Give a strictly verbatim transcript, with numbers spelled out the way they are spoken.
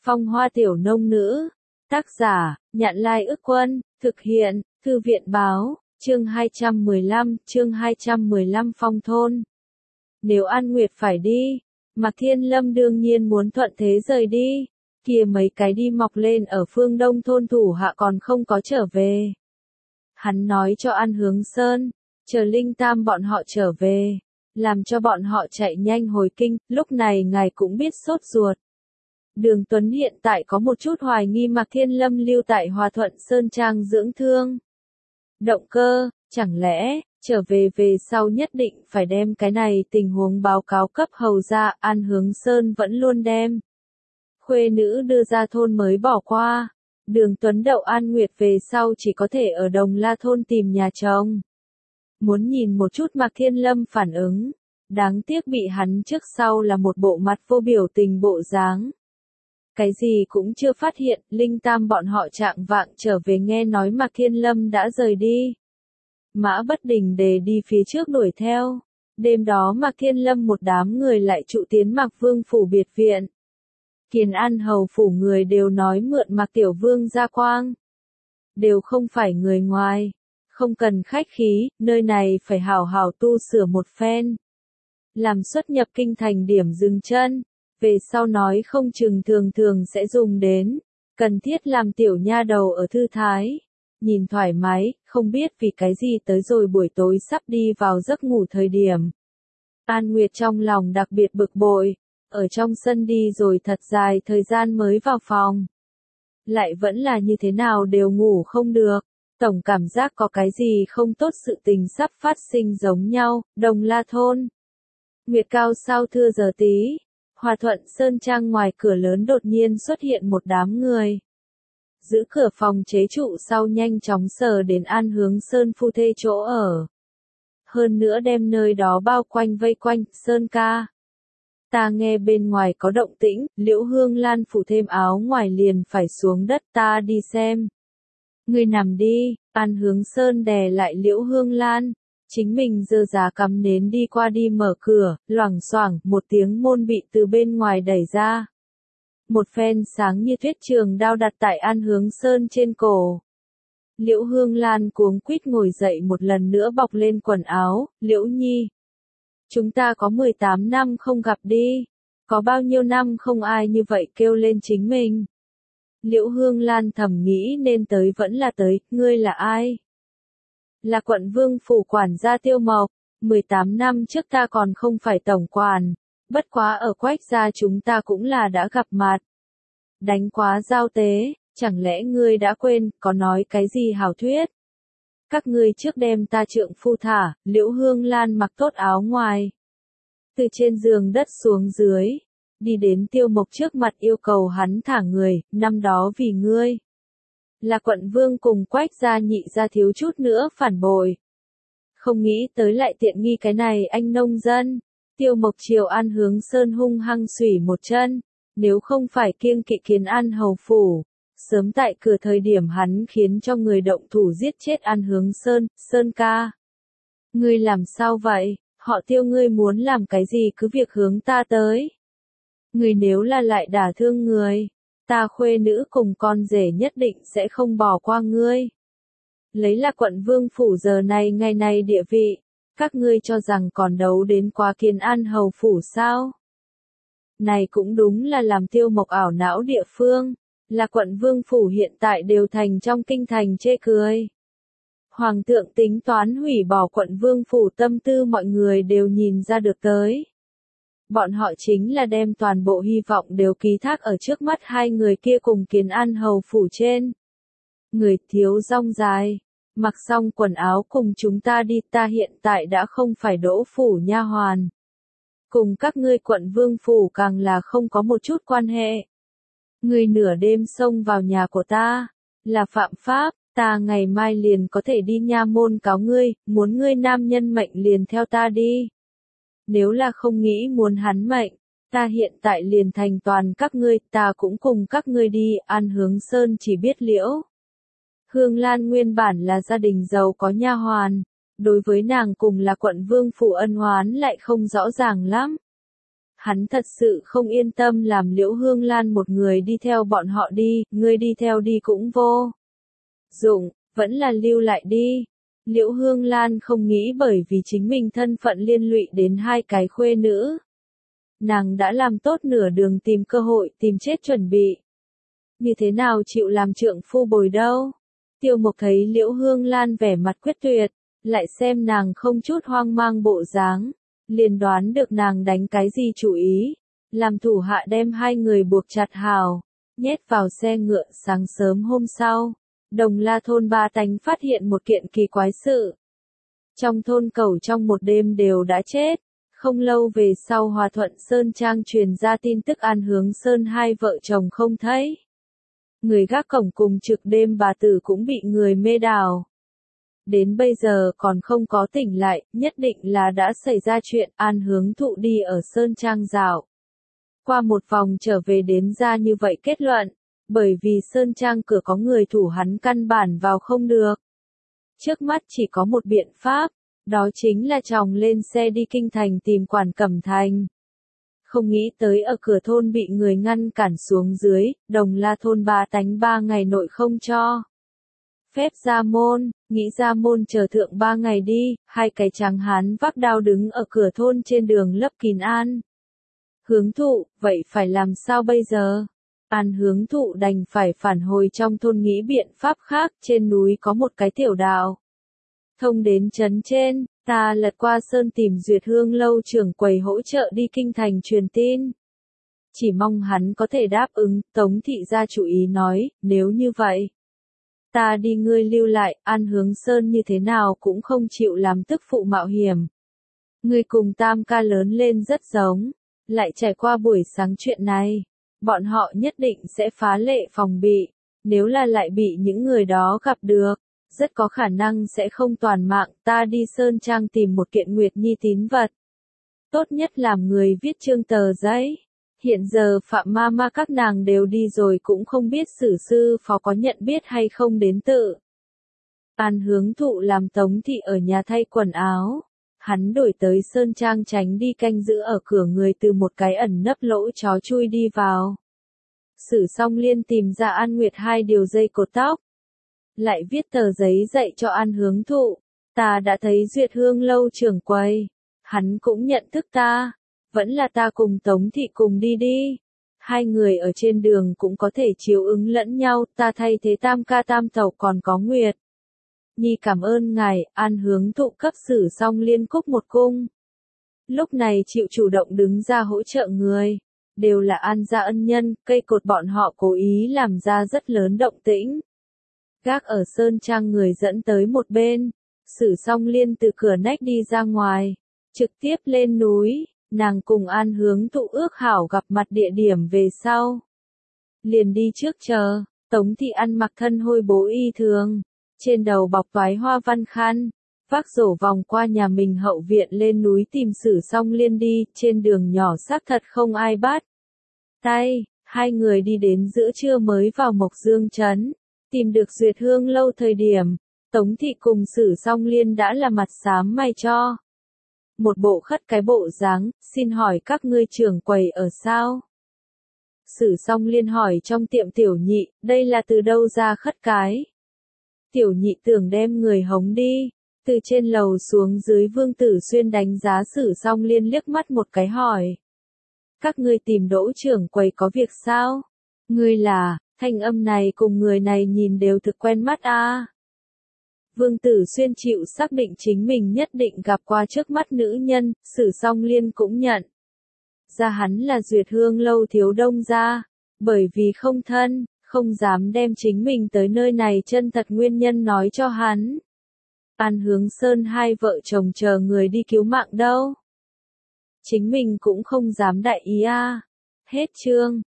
Phong hoa tiểu nông nữ. Tác giả, Nhạn Lai Ức Quân, thực hiện, Thư viện Báo, chương hai trăm mười lăm, chương hai trăm mười lăm Phong thôn. Nếu An Nguyệt phải đi, Mạc Thiên Lâm đương nhiên muốn thuận thế rời đi, kia mấy cái đi mọc lên ở phương đông thôn thủ hạ còn không có trở về. Hắn nói cho An Hướng Sơn, chờ Linh Tam bọn họ trở về, làm cho bọn họ chạy nhanh hồi kinh, lúc này ngài cũng biết sốt ruột. Đường Tuấn hiện tại có một chút hoài nghi Mạc Thiên Lâm lưu tại Hòa Thuận Sơn Trang dưỡng thương. Động cơ, chẳng lẽ, trở về về sau nhất định phải đem cái này tình huống báo cáo cấp hầu ra, An Hướng Sơn vẫn luôn đem. Khuê nữ đưa ra thôn mới bỏ qua. Đường Tuấn đậu An Nguyệt về sau chỉ có thể ở Đồng La thôn tìm nhà chồng. Muốn nhìn một chút Mạc Thiên Lâm phản ứng. Đáng tiếc bị hắn trước sau là một bộ mặt vô biểu tình bộ dáng. Cái gì cũng chưa phát hiện, Linh Tam bọn họ trạng vạng trở về nghe nói Mạc Thiên Lâm đã rời đi. Mã Bất Đình Đề đi phía trước đuổi theo. Đêm đó Mạc Thiên Lâm một đám người lại trụ tiến Mạc Vương phủ biệt viện. Kiền An hầu phủ người đều nói mượn Mạc Tiểu Vương ra quang. Đều không phải người ngoài. Không cần khách khí, nơi này phải hảo hảo tu sửa một phen. Làm xuất nhập kinh thành điểm dừng chân. Về sau nói không chừng thường thường sẽ dùng đến. Cần thiết làm tiểu nha đầu ở thư thái. Nhìn thoải mái, không biết vì cái gì tới rồi buổi tối sắp đi vào giấc ngủ thời điểm. An Nguyệt trong lòng đặc biệt bực bội. Ở trong sân đi rồi thật dài thời gian mới vào phòng. Lại vẫn là như thế nào đều ngủ không được. Tổng cảm giác có cái gì không tốt sự tình sắp phát sinh giống nhau, Đồng La thôn. Nguyệt cao sao thưa giờ tí. Hòa Thuận Sơn Trang ngoài cửa lớn đột nhiên xuất hiện một đám người. Giữ cửa phòng chế trụ sau nhanh chóng sờ đến An Hướng Sơn phu thê chỗ ở. Hơn nữa đem nơi đó bao quanh vây quanh, Sơn ca. Ta nghe bên ngoài có động tĩnh, Liễu Hương Lan phủ thêm áo ngoài liền phải xuống đất, ta đi xem. Ngươi nằm đi, An Hướng Sơn đè lại Liễu Hương Lan. Chính mình giơ giá cắm nến đi qua đi mở cửa, loảng xoảng, một tiếng môn bị từ bên ngoài đẩy ra. Một phen sáng như tuyết trường đao đặt tại An Hướng Sơn trên cổ. Liễu Hương Lan cuống quýt ngồi dậy một lần nữa bọc lên quần áo, Liễu Nhi. Chúng ta có mười tám năm không gặp đi. Có bao nhiêu năm không ai như vậy kêu lên chính mình. Liễu Hương Lan thầm nghĩ nên tới vẫn là tới, ngươi là ai? Là quận vương phủ quản gia Tiêu Mộc, mười tám năm trước ta còn không phải tổng quản, bất quá ở Quách gia chúng ta cũng là đã gặp mặt. Đánh quá giao tế, chẳng lẽ ngươi đã quên, có nói cái gì hảo thuyết? Các ngươi trước đem ta trượng phu thả, Liễu Hương Lan mặc tốt áo ngoài. Từ trên giường đất xuống dưới, đi đến Tiêu Mộc trước mặt yêu cầu hắn thả người, năm đó vì ngươi. Là quận vương cùng Quách gia nhị gia thiếu chút nữa phản bội. Không nghĩ tới lại tiện nghi cái này anh nông dân. Tiêu Mộc chiều An Hướng Sơn hung hăng xủy một chân. Nếu không phải kiêng kỵ Kiến An hầu phủ. Sớm tại cửa thời điểm hắn khiến cho người động thủ giết chết An Hướng Sơn, Sơn ca. Ngươi làm sao vậy? Họ Tiêu ngươi muốn làm cái gì cứ việc hướng ta tới. Ngươi nếu là lại đả thương người. Ta khuê nữ cùng con rể nhất định sẽ không bỏ qua ngươi. Lấy là quận vương phủ giờ này ngày này địa vị, các ngươi cho rằng còn đấu đến quá Kiến An hầu phủ sao? Này cũng đúng là làm Tiêu Mộc ảo não địa phương, là quận vương phủ hiện tại đều thành trong kinh thành chê cười. Hoàng thượng tính toán hủy bỏ quận vương phủ tâm tư mọi người đều nhìn ra được tới. Bọn họ chính là đem toàn bộ hy vọng đều ký thác ở trước mắt hai người kia cùng Kiến An hầu phủ trên. Người thiếu rong dài, mặc xong quần áo cùng chúng ta đi, ta hiện tại đã không phải Đỗ phủ nha hoàn. Cùng các ngươi quận vương phủ càng là không có một chút quan hệ. Ngươi nửa đêm xông vào nhà của ta, là phạm pháp, ta ngày mai liền có thể đi nha môn cáo ngươi, muốn ngươi nam nhân mệnh liền theo ta đi. Nếu là không nghĩ muốn hắn mệnh, ta hiện tại liền thành toàn các ngươi, ta cũng cùng các ngươi đi, An Hướng Sơn chỉ biết Liễu Hương Lan nguyên bản là gia đình giàu có nha hoàn, đối với nàng cùng là quận vương phủ ân oán lại không rõ ràng lắm. Hắn thật sự không yên tâm làm Liễu Hương Lan một người đi theo bọn họ đi, ngươi đi theo đi cũng vô dụng, vẫn là lưu lại đi. Liễu Hương Lan không nghĩ bởi vì chính mình thân phận liên lụy đến hai cái khuê nữ. Nàng đã làm tốt nửa đường tìm cơ hội tìm chết chuẩn bị. Như thế nào chịu làm trượng phu bồi đâu? Tiêu Mộc thấy Liễu Hương Lan vẻ mặt quyết tuyệt, lại xem nàng không chút hoang mang bộ dáng, liền đoán được nàng đánh cái gì chủ ý, làm thủ hạ đem hai người buộc chặt hào, nhét vào xe ngựa. Sáng sớm hôm sau, Đồng La thôn ba tánh phát hiện một kiện kỳ quái sự. Trong thôn cẩu trong một đêm đều đã chết. Không lâu về sau Hòa Thuận Sơn Trang truyền ra tin tức An Hướng Sơn hai vợ chồng không thấy. Người gác cổng cùng trực đêm bà tử cũng bị người mê đảo. Đến bây giờ còn không có tỉnh lại, nhất định là đã xảy ra chuyện. An Hướng Thụ đi ở Sơn Trang dạo qua một vòng trở về đến ra như vậy kết luận, bởi vì Sơn Trang cửa có người thủ hắn căn bản vào không được. Trước mắt chỉ có một biện pháp, đó chính là chòng lên xe đi kinh thành tìm Quản Cẩm Thành. Không nghĩ tới ở cửa thôn bị người ngăn cản xuống dưới, Đồng La thôn ba tánh ba ngày nội không cho phép ra môn, nghĩ ra môn chờ thượng ba ngày đi. Hai cái tráng hán vác đao đứng ở cửa thôn trên đường lấp kín An Hướng Thụ, vậy phải làm sao bây giờ? An Hướng Thụ đành phải phản hồi trong thôn nghĩ biện pháp khác. Trên núi có một cái tiểu đạo thông đến trấn trên, ta lật qua sơn tìm Duyệt Hương lâu trưởng quầy hỗ trợ đi kinh thành truyền tin. Chỉ mong hắn có thể đáp ứng. Tống thị gia chủ ý nói, nếu như vậy, ta đi ngươi lưu lại. An Hướng Sơn như thế nào cũng không chịu làm tức phụ mạo hiểm. Ngươi cùng Tam ca lớn lên rất giống, lại trải qua buổi sáng chuyện này, bọn họ nhất định sẽ phá lệ phòng bị. Nếu là lại bị những người đó gặp được, rất có khả năng sẽ không toàn mạng. Ta đi Sơn Trang tìm một kiện Nguyệt Nhi tín vật. Tốt nhất làm người viết trương tờ giấy. Hiện giờ Phạm ma ma các nàng đều đi rồi cũng không biết Sử sư phó có nhận biết hay không đến tự. An Hướng Thụ làm Tống thị ở nhà thay quần áo. Hắn đổi tới Sơn Trang tránh đi canh giữ ở cửa người từ một cái ẩn nấp lỗ chó chui đi vào. Sử Song Liên tìm ra An Nguyệt hai điều dây cột tóc. Lại viết tờ giấy dạy cho An Hướng Thụ. Ta đã thấy Duyệt Hương lâu trưởng quầy. Hắn cũng nhận thức ta. Vẫn là ta cùng Tống thị cùng đi đi. Hai người ở trên đường cũng có thể chiếu ứng lẫn nhau. Ta thay thế Tam ca Tam tẩu còn có Nguyệt Nhi cảm ơn ngài. An Hướng Thụ cấp Sử Song Liên cúc một cung. Lúc này chịu chủ động đứng ra hỗ trợ người, đều là An gia ân nhân. Cây cột bọn họ cố ý làm ra rất lớn động tĩnh. Gác ở Sơn Trang người dẫn tới một bên. Sử Song Liên từ cửa nách đi ra ngoài, trực tiếp lên núi. Nàng cùng An Hướng Thụ ước hảo gặp mặt địa điểm về sau. Liền đi trước chờ. Tống thị ăn mặc thân hôi bố y thường, trên đầu bọc toái hoa văn khăn, vác rổ vòng qua nhà mình hậu viện lên núi tìm Sử Song Liên đi. Trên đường nhỏ xác thật không ai bắt tay. Hai người đi đến giữa trưa mới vào Mộc Dương trấn. Tìm được Duyệt Hương lâu thời điểm, Tống thị cùng Sử Song Liên đã là mặt xám mày cho. Một bộ khất cái bộ dáng, xin hỏi các ngươi trưởng quầy ở sao? Sử Song Liên hỏi trong tiệm tiểu nhị, đây là từ đâu ra khất cái? Tiểu nhị tưởng đem người hống đi. Từ trên lầu xuống dưới Vương Tử Xuyên đánh giá Sử Song Liên liếc mắt một cái hỏi. Các ngươi tìm Đỗ trưởng quầy có việc sao? Ngươi là, thanh âm này cùng người này nhìn đều thực quen mắt a. À. Vương Tử Xuyên chịu xác định chính mình nhất định gặp qua trước mắt nữ nhân. Sử Song Liên cũng nhận ra hắn là Duyệt Hương lâu thiếu đông gia, bởi vì không thân, không dám đem chính mình tới nơi này chân thật nguyên nhân nói cho hắn. An Hướng Sơn hai vợ chồng chờ người đi cứu mạng đâu. Chính mình cũng không dám đại ý a. À. Hết chương.